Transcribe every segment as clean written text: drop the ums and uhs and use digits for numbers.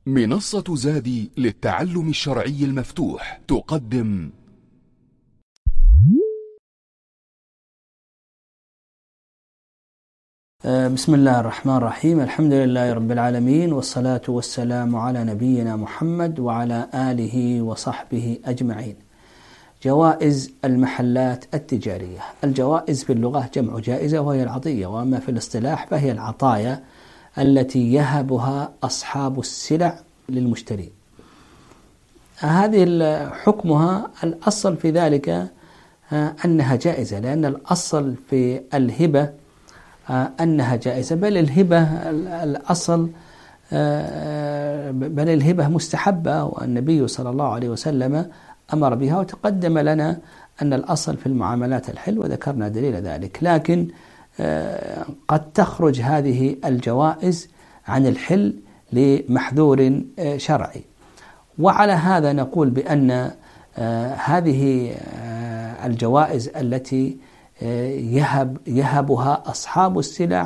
منصة زادي للتعلم الشرعي المفتوح تقدم بسم الله الرحمن الرحيم. الحمد لله رب العالمين، والصلاة والسلام على نبينا محمد وعلى آله وصحبه أجمعين. جوائز المحلات التجارية. الجوائز في اللغة جمع جائزة وهي العطية، وأما في الاصطلاح فهي العطايا التي يهبها أصحاب السلع للمشترين. هذه حكمها الأصل في ذلك أنها جائزة، لأن الأصل في الهبة أنها جائزة، بل الهبة الأصل بل الهبة مستحبة، والنبي صلى الله عليه وسلم أمر بها، وتقدم لنا أن الأصل في المعاملات الحل وذكرنا دليل ذلك. لكن قد تخرج هذه الجوائز عن الحل لمحذور شرعي، وعلى هذا نقول بأن هذه الجوائز التي يهبها أصحاب السلع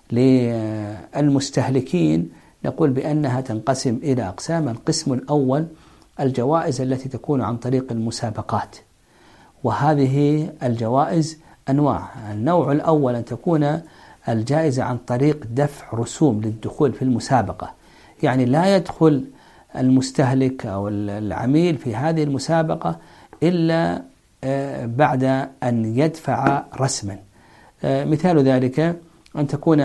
للمستهلكين نقول بأنها تنقسم إلى أقسام. القسم الأول الجوائز التي تكون عن طريق المسابقات، وهذه الجوائز أنواع. النوع الأول أن تكون الجائزة عن طريق دفع رسوم للدخول في المسابقة، يعني لا يدخل المستهلك أو العميل في هذه المسابقة إلا بعد أن يدفع رسما. مثال ذلك أن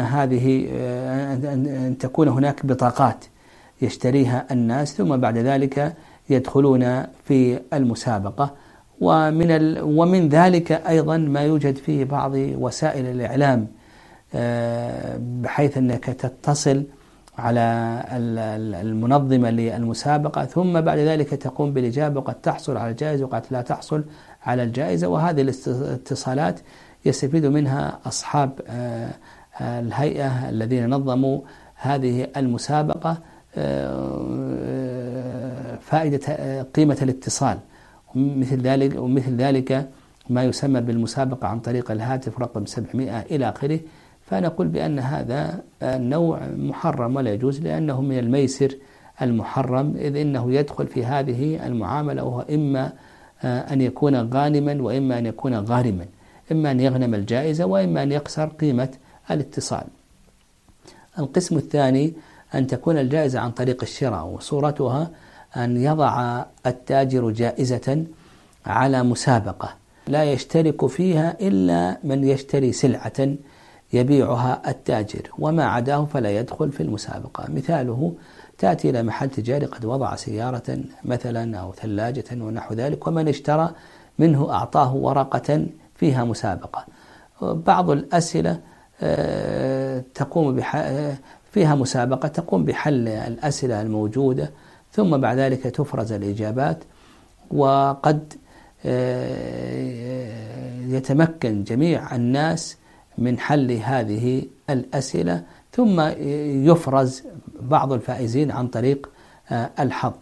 تكون هناك بطاقات يشتريها الناس، ثم بعد ذلك يدخلون في المسابقة. ومن ذلك أيضا ما يوجد في بعض وسائل الإعلام، بحيث أنك تتصل على المنظمة للمسابقة، ثم بعد ذلك تقوم بالإجابة، وقد تحصل على الجائزة وقد لا تحصل على الجائزة. وهذه الاتصالات يستفيد منها أصحاب الهيئة الذين نظموا هذه المسابقة فائدة قيمة الاتصال. ومثل ذلك ما يسمى بالمسابقة عن طريق الهاتف رقم 700 إلى آخره. فنقول بأن هذا النوع محرم ولا يجوز، لأنه من الميسر المحرم، إذ إنه يدخل في هذه المعاملة وهو إما أن يكون غانما وإما أن يكون غارما، إما أن يغنم الجائزة وإما أن يخسر قيمة الاتصال. القسم الثاني أن تكون الجائزة عن طريق الشراء، وصورتها أن يضع التاجر جائزة على مسابقة لا يشترك فيها إلا من يشتري سلعة يبيعها التاجر، وما عداه فلا يدخل في المسابقة. مثاله تأتي إلى محل تجاري قد وضع سيارة مثلا أو ثلاجة ونحو ذلك، ومن اشترى منه أعطاه ورقة فيها مسابقة. بعض الأسئلة فيها مسابقة تقوم بحل الأسئلة الموجودة، ثم بعد ذلك تفرز الإجابات، وقد يتمكن جميع الناس من حل هذه الأسئلة، ثم يفرز بعض الفائزين عن طريق الحظ.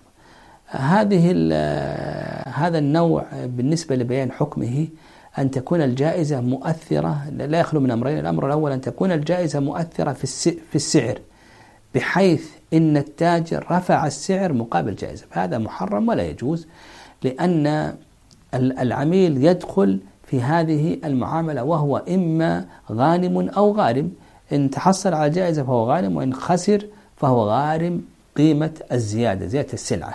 هذا النوع بالنسبة لبيان حكمه أن تكون الجائزة مؤثرة، لا يخلو من أمرين. الأمر الأول أن تكون الجائزة مؤثرة في السعر، بحيث إن التاجر رفع السعر مقابل جائزة، فهذا محرم ولا يجوز، لأن العميل يدخل في هذه المعاملة وهو إما غانم أو غارم. إن تحصل على جائزة فهو غانم، وإن خسر فهو غارم قيمة زيادة السلعة.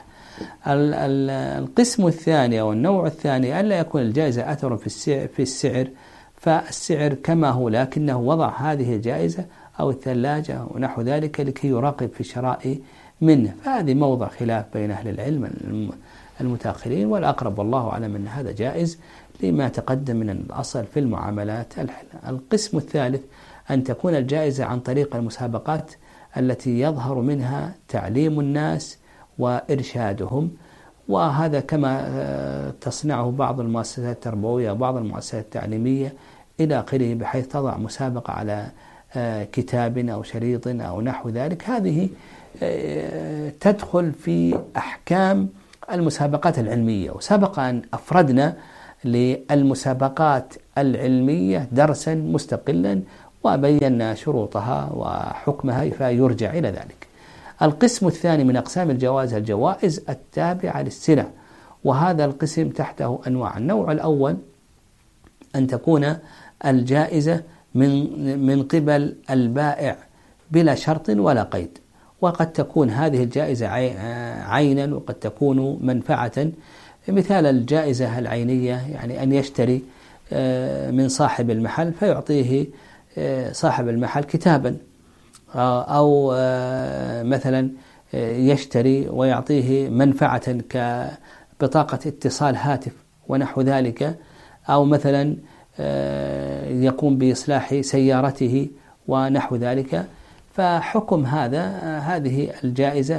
القسم الثاني أو النوع الثاني ألا يكون الجائزة أثر في السعر، فالسعر كما هو، لكنه وضع هذه الجائزة أو الثلاجة ونحو ذلك لكي يراقب في الشراء منه. فهذه موضع خلاف بين أهل العلم المتأخرين، والأقرب والله أعلم أن هذا جائز لما تقدم من الأصل في المعاملات الحل. القسم الثالث أن تكون الجائزة عن طريق المسابقات التي يظهر منها تعليم الناس وإرشادهم، وهذا كما تصنعه بعض المؤسسات التربوية وبعض المؤسسات التعليمية إلى آخره، بحيث تضع مسابقة على كتاب أو شريط أو نحو ذلك. هذه تدخل في أحكام المسابقات العلمية، وسبق أن أفردنا للمسابقات العلمية درسا مستقلا وبينا شروطها وحكمها، فيرجع إلى ذلك. القسم الثاني من أقسام الجوائز التابعة للسلع، وهذا القسم تحته أنواع. النوع الأول أن تكون الجائزة من قبل البائع بلا شرط ولا قيد، وقد تكون هذه الجائزة عينا وقد تكون منفعة. مثال الجائزة العينية يعني أن يشتري من صاحب المحل فيعطيه صاحب المحل كتابا، أو مثلا يشتري ويعطيه منفعة كبطاقة اتصال هاتف ونحو ذلك، أو مثلا يقوم بإصلاح سيارته ونحو ذلك. فحكم هذه الجائزة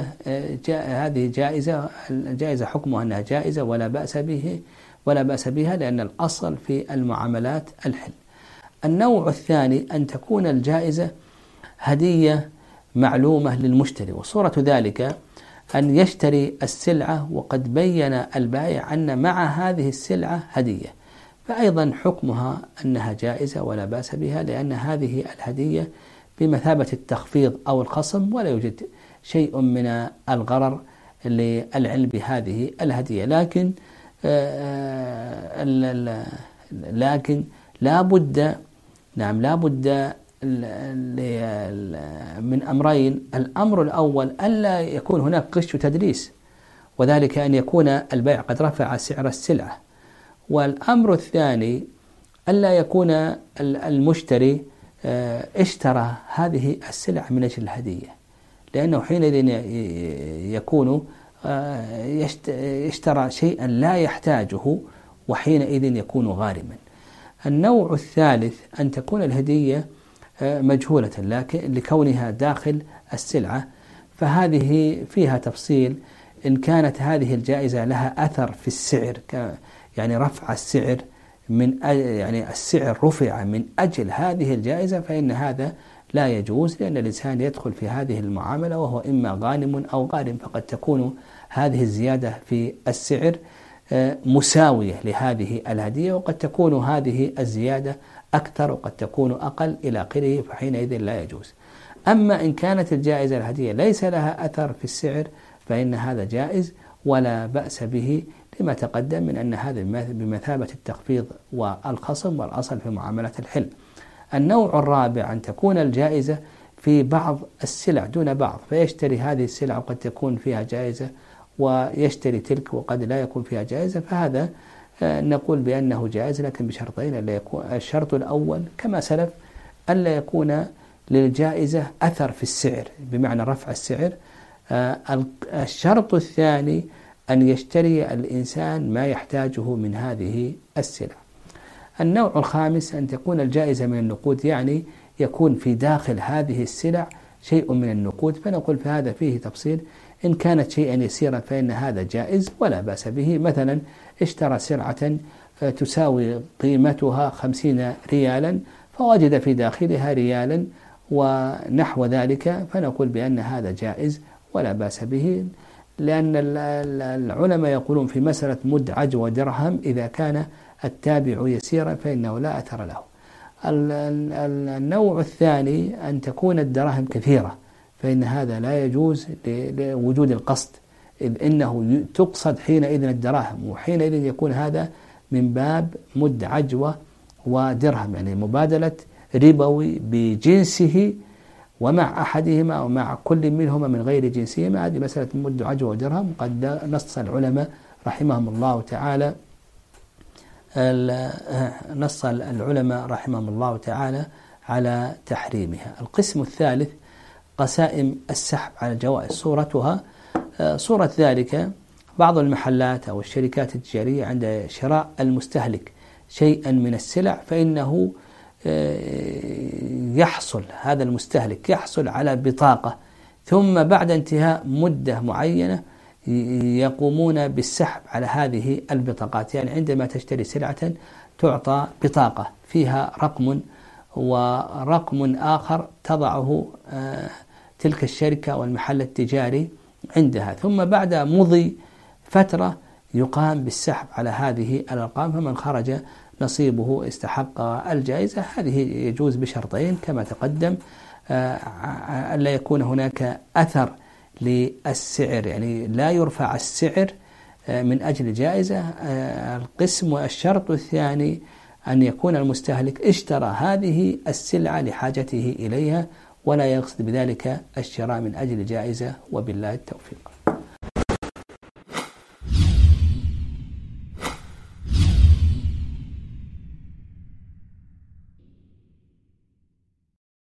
الجائزة حكمها أنها جائزة ولا بأس بها، لأن الأصل في المعاملات الحل. النوع الثاني أن تكون الجائزة هدية معلومة للمشتري، وصورة ذلك أن يشتري السلعة وقد بين البائع أن مع هذه السلعة هدية، فأيضا حكمها أنها جائزة ولا بأس بها، لأن هذه الهدية بمثابة التخفيض أو الخصم، ولا يوجد شيء من الغرر للعلم بهذه الهدية. لكن لا بد من أمرين. الأمر الأول ألا يكون هناك غش وتدليس، وذلك أن يكون البائع قد رفع سعر السلعة. والأمر الثاني ألا يكون المشتري اشترى هذه السلع من أجل الهدية، لأنه حينئذ يكون اشترى شيئا لا يحتاجه، وحينئذ يكون غارما. النوع الثالث أن تكون الهدية مجهولة لكن لكونها داخل السلعة، فهذه فيها تفصيل. إن كانت هذه الجائزة لها أثر في السعر، يعني رفع السعر يعني السعر رفع من أجل هذه الجائزة، فإن هذا لا يجوز، لأن الإنسان يدخل في هذه المعاملة وهو إما غانم أو غارم، فقد تكون هذه الزيادة في السعر مساوية لهذه الهدية، وقد تكون هذه الزيادة أكثر وقد تكون أقل إلى آخره، فحينئذ لا يجوز. أما إن كانت الجائزة الهدية ليس لها أثر في السعر فإن هذا جائز ولا بأس به، لما تقدم من أن هذا بمثابة التخفيض والخصم، والأصل في معاملة الحل. النوع الرابع أن تكون الجائزة في بعض السلع دون بعض، فيشتري هذه السلع وقد تكون فيها جائزة ويشتري تلك وقد لا يكون فيها جائزة، فهذا نقول بأنه جائز لكن بشرطين. ألا يكون الشرط الأول كما سلف ألا يكون للجائزة أثر في السعر بمعنى رفع السعر. الشرط الثاني أن يشتري الإنسان ما يحتاجه من هذه السلع. النوع الخامس أن تكون الجائزة من النقود، يعني يكون في داخل هذه السلع شيء من النقود، فنقول في هذا فيه تفصيل. إن كانت شيئا يسيرا فإن هذا جائز ولا بأس به. مثلا اشترى سلعة تساوي قيمتها 50 ريالا فوجد في داخلها ريالا ونحو ذلك، فنقول بأن هذا جائز ولا بأس به، لأن العلماء يقولون في مسألة مد عجو ودرهم إذا كان التابع يسيرا فإنه لا أثر له. النوع الثاني أن تكون الدراهم كثيرة، فإن هذا لا يجوز لوجود القصد، إذ إنه تقصد حينئذ الدراهم، وحينئذ يكون هذا من باب مد عجوة ودرهم، يعني مبادلة ربوي بجنسه ومع أحدهما ومع كل منهما من غير جنسهما. هذه مسألة مد عجوة ودرهم قد نص العلماء رحمهم الله تعالى على تحريمها. القسم الثالث قسائم السحب على الجوائز. صورة ذلك بعض المحلات أو الشركات التجارية عند شراء المستهلك شيئا من السلع، فإنه هذا المستهلك يحصل على بطاقة، ثم بعد انتهاء مدة معينة يقومون بالسحب على هذه البطاقات. يعني عندما تشتري سلعة تعطى بطاقة فيها رقم ورقم آخر تضعه تلك الشركة والمحل التجاري عندها، ثم بعد مضي فترة يقام بالسحب على هذه الأرقام، فمن خرج نصيبه استحق الجائزة. هذه يجوز بشرطين كما تقدم: ألا يكون هناك أثر للسعر، يعني لا يرفع السعر من أجل جائزة. القسم والشرط الثاني أن يكون المستهلك اشترى هذه السلعة لحاجته إليها ولا يقصد بذلك الشراء من أجل جائزة، وبالله التوفيق.